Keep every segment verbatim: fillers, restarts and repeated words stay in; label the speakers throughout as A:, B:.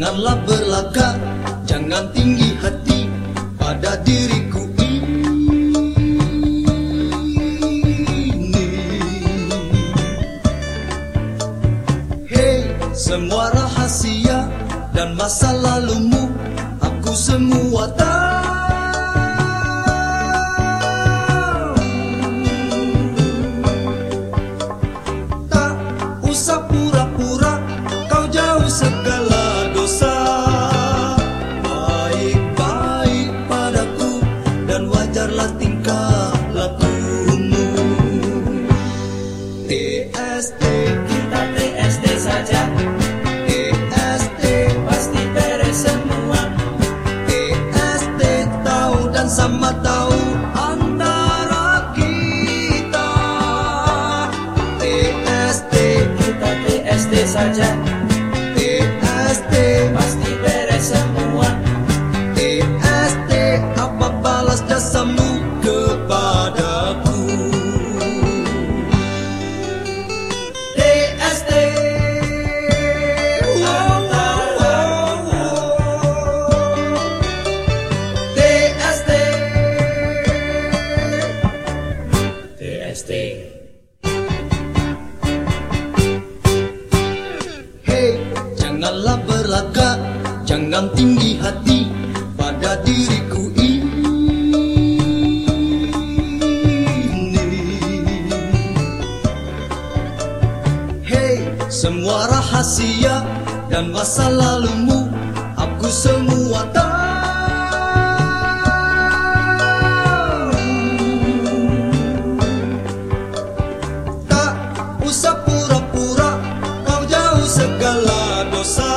A: Janganlah berlagak, jangan tinggi hati pada diriku ini. Hey, semua rahasia dan masa lalumu aku semua tahu. Tak usah pura-pura kau jauh segala dosa. Baik-baik padaku dan wajarlah tingkah lakumu. T S D,
B: Kita T S D saja,
A: T S D,
B: pasti beres semua.
A: T S D tahu dan sama tahu antara kita. T S D,
B: Kita T S D saja,
A: T S D,
B: pasti beres semua.
A: T S D, apa balas jasamu kepadaku? T S D, wow, wow, wow. T S D,
B: T S D.
A: hey, janganlah berlagak, jangan tinggi hati pada diriku ini. Hey, semua rahasia dan masa lalumu aku semua tahu. Tak usah pura-pura kau jauh segala dosa.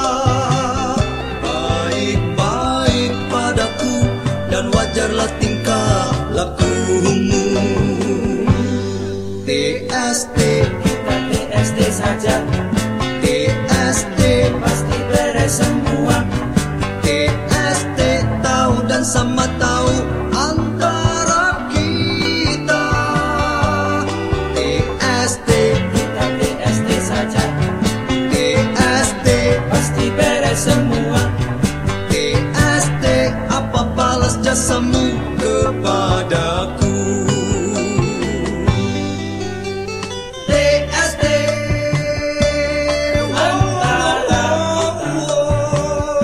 A: Baik-baik padaku dan wajarlah tingkah lakumu. T S D,
B: Kita T S D saja,
A: T S D,
B: pasti beres semua.
A: T S D tahu dan sama tahu antara kita. T S D,
B: Kita T S D saja,
A: T S D,
B: pasti beres semua.
A: T S D, apa balas jasamu kepadaku? T S D, wow, wow, wow.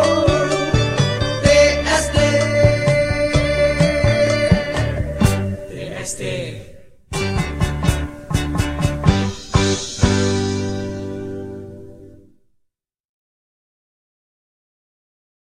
A: T S D,
B: T S D.